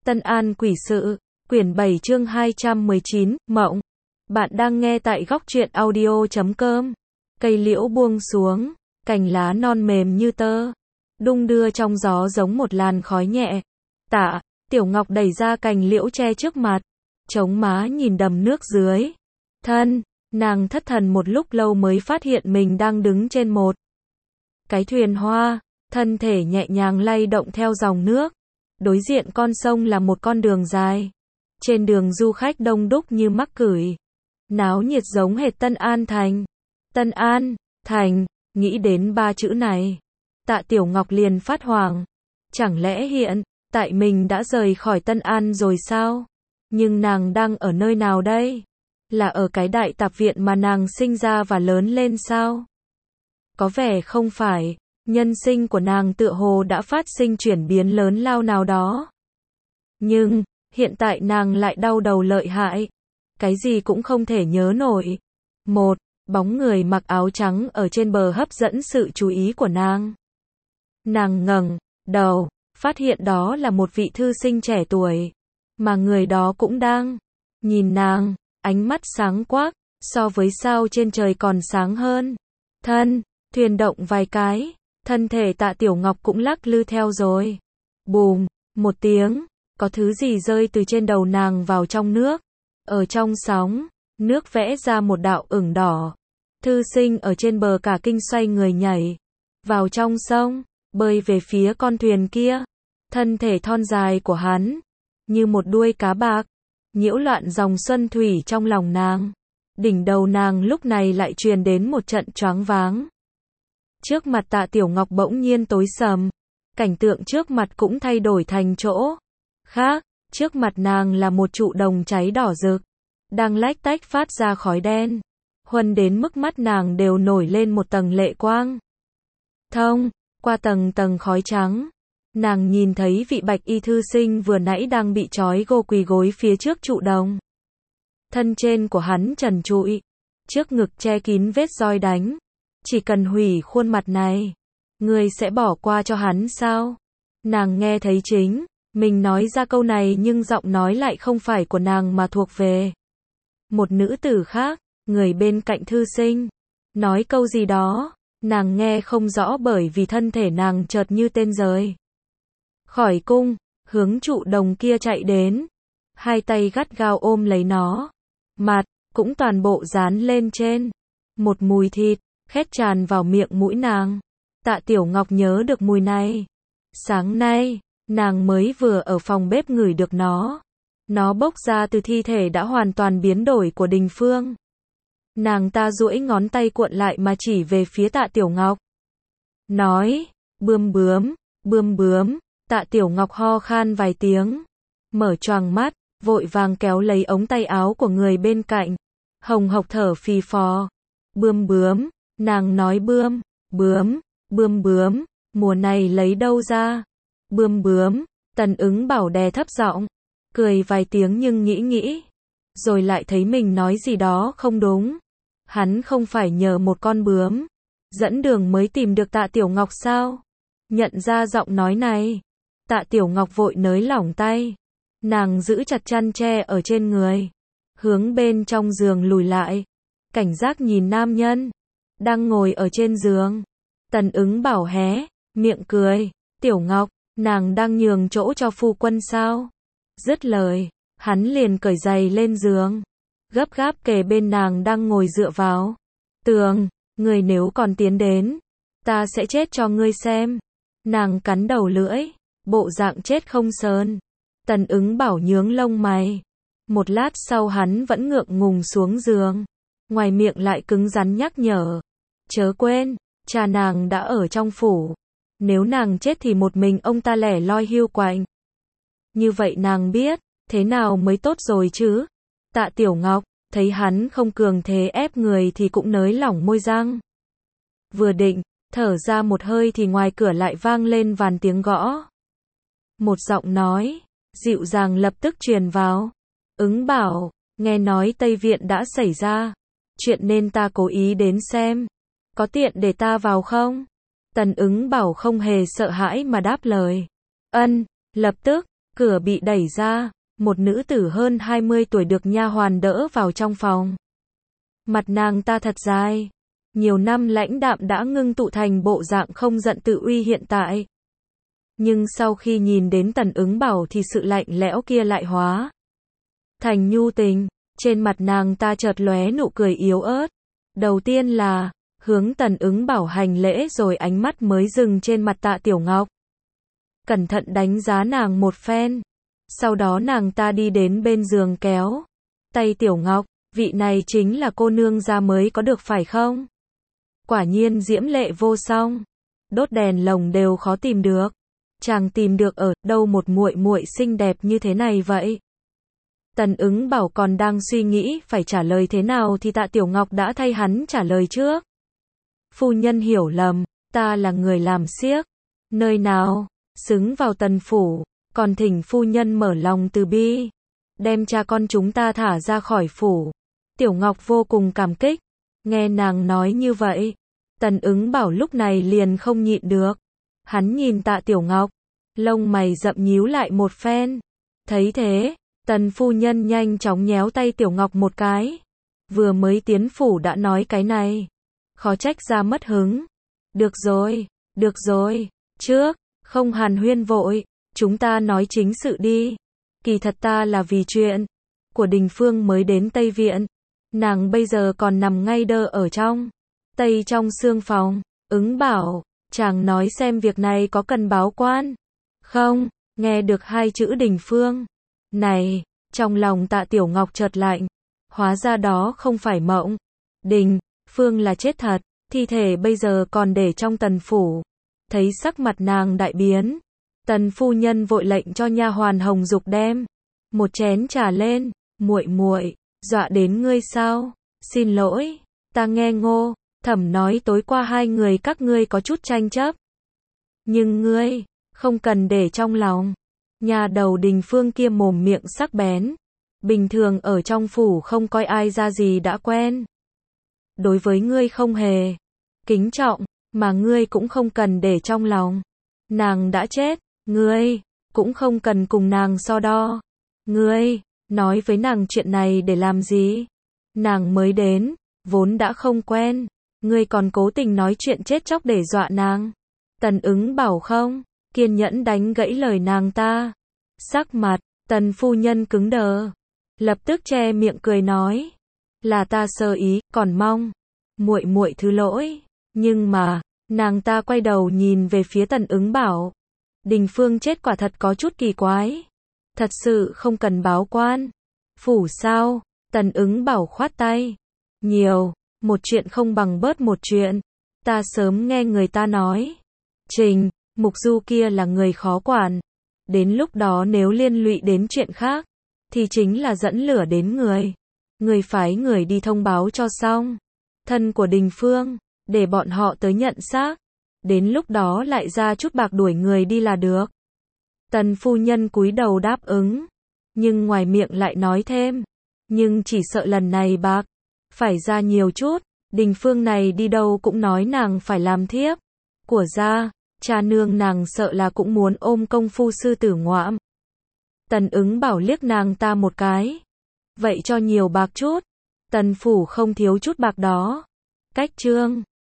Tân An Quỷ Sự, quyển 7 chương 219, Mộng. Bạn đang nghe tại góc truyện audio.com. Cây liễu buông xuống, cành lá non mềm như tơ, đung đưa trong gió giống một làn khói nhẹ. Tạ, Tiểu Ngọc đẩy ra cành liễu che trước mặt, chống má nhìn đầm nước dưới. Thân, nàng thất thần một lúc lâu mới phát hiện mình đang đứng trên một cái thuyền hoa, thân thể nhẹ nhàng lay động theo dòng nước. Đối diện con sông là một con đường dài. Trên đường du khách đông đúc như mắc cửi. Náo nhiệt giống hệt Tân An Thành. Tân An, Thành, nghĩ đến ba chữ này. Tạ Tiểu Ngọc liền phát hoảng. Chẳng lẽ hiện tại mình đã rời khỏi Tân An rồi sao? Nhưng nàng đang ở nơi nào đây? Là ở cái đại tạp viện mà nàng sinh ra và lớn lên sao? Có vẻ không phải. Nhân sinh của nàng tựa hồ đã phát sinh chuyển biến lớn lao nào đó. Nhưng, hiện tại nàng lại đau đầu lợi hại. Cái gì cũng không thể nhớ nổi. Một bóng người mặc áo trắng ở trên bờ hấp dẫn sự chú ý của nàng. Nàng ngẩng đầu, phát hiện đó là một vị thư sinh trẻ tuổi. Mà người đó cũng đang nhìn nàng, ánh mắt sáng quắc, so với sao trên trời còn sáng hơn. Thuyền động vài cái. Thân thể Tạ Tiểu Ngọc cũng lắc lư theo rồi. Bùm, một tiếng, có thứ gì rơi từ trên đầu nàng vào trong nước. Ở trong sóng, nước vẽ ra một đạo ửng đỏ. Thư sinh ở trên bờ cả kinh xoay người nhảy vào trong sông, bơi về phía con thuyền kia. Thân thể thon dài của hắn, như một đuôi cá bạc, nhiễu loạn dòng xuân thủy trong lòng nàng. Đỉnh đầu nàng lúc này lại truyền đến một trận choáng váng. Trước mặt Tạ Tiểu Ngọc bỗng nhiên tối sầm. Cảnh tượng trước mặt cũng thay đổi thành chỗ khác. Trước mặt nàng là một trụ đồng cháy đỏ rực, đang lách tách phát ra khói đen. Huân đến mức mắt nàng đều nổi lên một tầng lệ quang. Thông qua tầng tầng khói trắng, nàng nhìn thấy vị bạch y thư sinh vừa nãy đang bị trói gô quỳ gối phía trước trụ đồng. Thân trên của hắn trần trụi, trước ngực che kín vết roi đánh. Chỉ cần hủy khuôn mặt này, người sẽ bỏ qua cho hắn sao? Nàng nghe thấy chính mình nói ra câu này, nhưng giọng nói lại không phải của nàng mà thuộc về một nữ tử khác. Người bên cạnh thư sinh nói câu gì đó, nàng nghe không rõ bởi vì thân thể nàng chợt như tên rời khỏi cung, hướng trụ đồng kia chạy đến. Hai tay gắt gao ôm lấy nó, mặt cũng toàn bộ dán lên trên. Một mùi thịt khét tràn vào miệng mũi nàng. Tạ Tiểu Ngọc nhớ được mùi này. Sáng nay, nàng mới vừa ở phòng bếp ngửi được nó. Nó bốc ra từ thi thể đã hoàn toàn biến đổi của Đình Phương. Nàng ta duỗi ngón tay cuộn lại mà chỉ về phía Tạ Tiểu Ngọc. Nói, bươm bướm, bươm bướm. Tạ Tiểu Ngọc ho khan vài tiếng. Mở choàng mắt, vội vàng kéo lấy ống tay áo của người bên cạnh. Hồng hộc thở phì phò. Bươm bướm. Nàng nói bươm, bướm, bươm bướm, mùa này lấy đâu ra? Bươm bướm, Tần Ứng Bảo đè thấp giọng, cười vài tiếng nhưng nghĩ, rồi lại thấy mình nói gì đó không đúng. Hắn không phải nhờ một con bướm dẫn đường mới tìm được Tạ Tiểu Ngọc sao? Nhận ra giọng nói này, Tạ Tiểu Ngọc vội nới lỏng tay. Nàng giữ chặt chăn tre ở trên người, hướng bên trong giường lùi lại, cảnh giác nhìn nam nhân đang ngồi ở trên giường. Tần Ứng Bảo hé miệng cười. Tiểu Ngọc, nàng đang nhường chỗ cho phu quân sao? Dứt lời, hắn liền cởi giày lên giường, gấp gáp kề bên nàng đang ngồi dựa vào tường. Người nếu còn tiến đến, ta sẽ chết cho ngươi xem. Nàng cắn đầu lưỡi, bộ dạng chết không sờn. Tần Ứng Bảo nhướng lông mày. Một lát sau hắn vẫn ngượng ngùng xuống giường, ngoài miệng lại cứng rắn nhắc nhở. Chớ quên, cha nàng đã ở trong phủ. Nếu nàng chết thì một mình ông ta lẻ loi hiu quạnh. Như vậy nàng biết thế nào mới tốt rồi chứ? Tạ Tiểu Ngọc thấy hắn không cường thế ép người thì cũng nới lỏng môi răng. Vừa định thở ra một hơi thì ngoài cửa lại vang lên vàn tiếng gõ. Một giọng nói dịu dàng lập tức truyền vào. Ứng Bảo, nghe nói Tây Viện đã xảy ra chuyện nên ta cố ý đến xem. Có tiện để ta vào không? Tần Ứng Bảo không hề sợ hãi mà đáp lời. Ân, lập tức, Cửa bị đẩy ra, một nữ tử hơn 20 tuổi được nha hoàn đỡ vào trong phòng. Mặt nàng ta thật dài, nhiều năm lãnh đạm đã ngưng tụ thành bộ dạng không giận tự uy hiện tại. Nhưng sau khi nhìn đến Tần Ứng Bảo thì sự lạnh lẽo kia lại hóa thành nhu tình, trên mặt nàng ta chợt lóe nụ cười yếu ớt. Đầu tiên là hướng Tần Ứng Bảo hành lễ rồi ánh mắt mới dừng trên mặt Tạ Tiểu Ngọc. Cẩn thận đánh giá nàng một phen. Sau đó nàng ta đi đến bên giường kéo tay Tiểu Ngọc, vị này chính là cô nương gia mới có được phải không? Quả nhiên diễm lệ vô song, đốt đèn lồng đều khó tìm được. Chàng tìm được ở đâu một muội muội xinh đẹp như thế này vậy? Tần Ứng Bảo còn đang suy nghĩ phải trả lời thế nào thì Tạ Tiểu Ngọc đã thay hắn trả lời trước. Phu nhân hiểu lầm, ta là người làm xiếc. Nơi nào xứng vào Tần phủ, còn thỉnh phu nhân mở lòng từ bi, đem cha con chúng ta thả ra khỏi phủ. Tiểu Ngọc vô cùng cảm kích. Nghe nàng nói như vậy, Tần Ứng Bảo lúc này liền không nhịn được. Hắn nhìn Tạ Tiểu Ngọc, lông mày rậm nhíu lại một phen. Thấy thế, Tần phu nhân nhanh chóng nhéo tay Tiểu Ngọc một cái. Vừa mới tiến phủ đã nói cái này, khó trách ra mất hứng. Được rồi, trước, không hàn huyên vội, chúng ta nói chính sự đi. Kỳ thật ta là vì chuyện của Đình Phương mới đến Tây Viện. Nàng bây giờ còn nằm ngay đơ ở trong xương phòng. Ứng Bảo, chàng nói xem việc này có cần báo quan không? Nghe được hai chữ Đình Phương này, trong lòng Tạ Tiểu Ngọc chợt lạnh. Hóa ra đó không phải mộng. Đình Phương là chết thật, thi thể bây giờ còn để trong Tần phủ. Thấy sắc mặt nàng đại biến, Tần phu nhân vội lệnh cho nha hoàn Hồng Dục đem một chén trà lên. Muội, dọa đến ngươi sao? Xin lỗi, ta nghe Ngô Thẩm nói tối qua hai người các ngươi có chút tranh chấp. Nhưng ngươi không cần để trong lòng. Nhà đầu Đình Phương kia mồm miệng sắc bén, bình thường ở trong phủ không coi ai ra gì đã quen. Đối với ngươi không hề kính trọng, mà ngươi cũng không cần để trong lòng. Nàng đã chết, ngươi cũng không cần cùng nàng so đo. Ngươi nói với nàng chuyện này để làm gì? Nàng mới đến, vốn đã không quen, ngươi còn cố tình nói chuyện chết chóc để dọa nàng. Tần Ứng Bảo không kiên nhẫn đánh gãy lời nàng ta. Sắc mặt Tần phu nhân cứng đờ, lập tức che miệng cười nói, là ta sơ ý, còn mong muội thứ lỗi. Nhưng mà, nàng ta quay đầu nhìn về phía Tần Ứng Bảo. Đình Phương chết quả thật có chút kỳ quái. Thật sự không cần báo quan phủ sao? Tần Ứng Bảo khoát tay. Nhiều một chuyện không bằng bớt một chuyện. Ta sớm nghe người ta nói, Trình Mục Du kia là người khó quản. Đến lúc đó nếu liên lụy đến chuyện khác, thì chính là dẫn lửa đến người. Người phái người đi thông báo cho xong thân của Đình Phương, để bọn họ tới nhận xác. Đến lúc đó lại ra chút bạc đuổi người đi là được. Tần phu nhân cúi đầu đáp ứng, nhưng ngoài miệng lại nói thêm, nhưng chỉ sợ lần này bạc phải ra nhiều chút. Đình Phương này đi đâu cũng nói nàng phải làm thiếp của gia, cha nương nàng sợ là cũng muốn ôm công phu sư tử ngoạm. Tần Ứng Bảo liếc nàng ta một cái. Vậy cho nhiều bạc chút. Tần phủ không thiếu chút bạc đó. Cách trương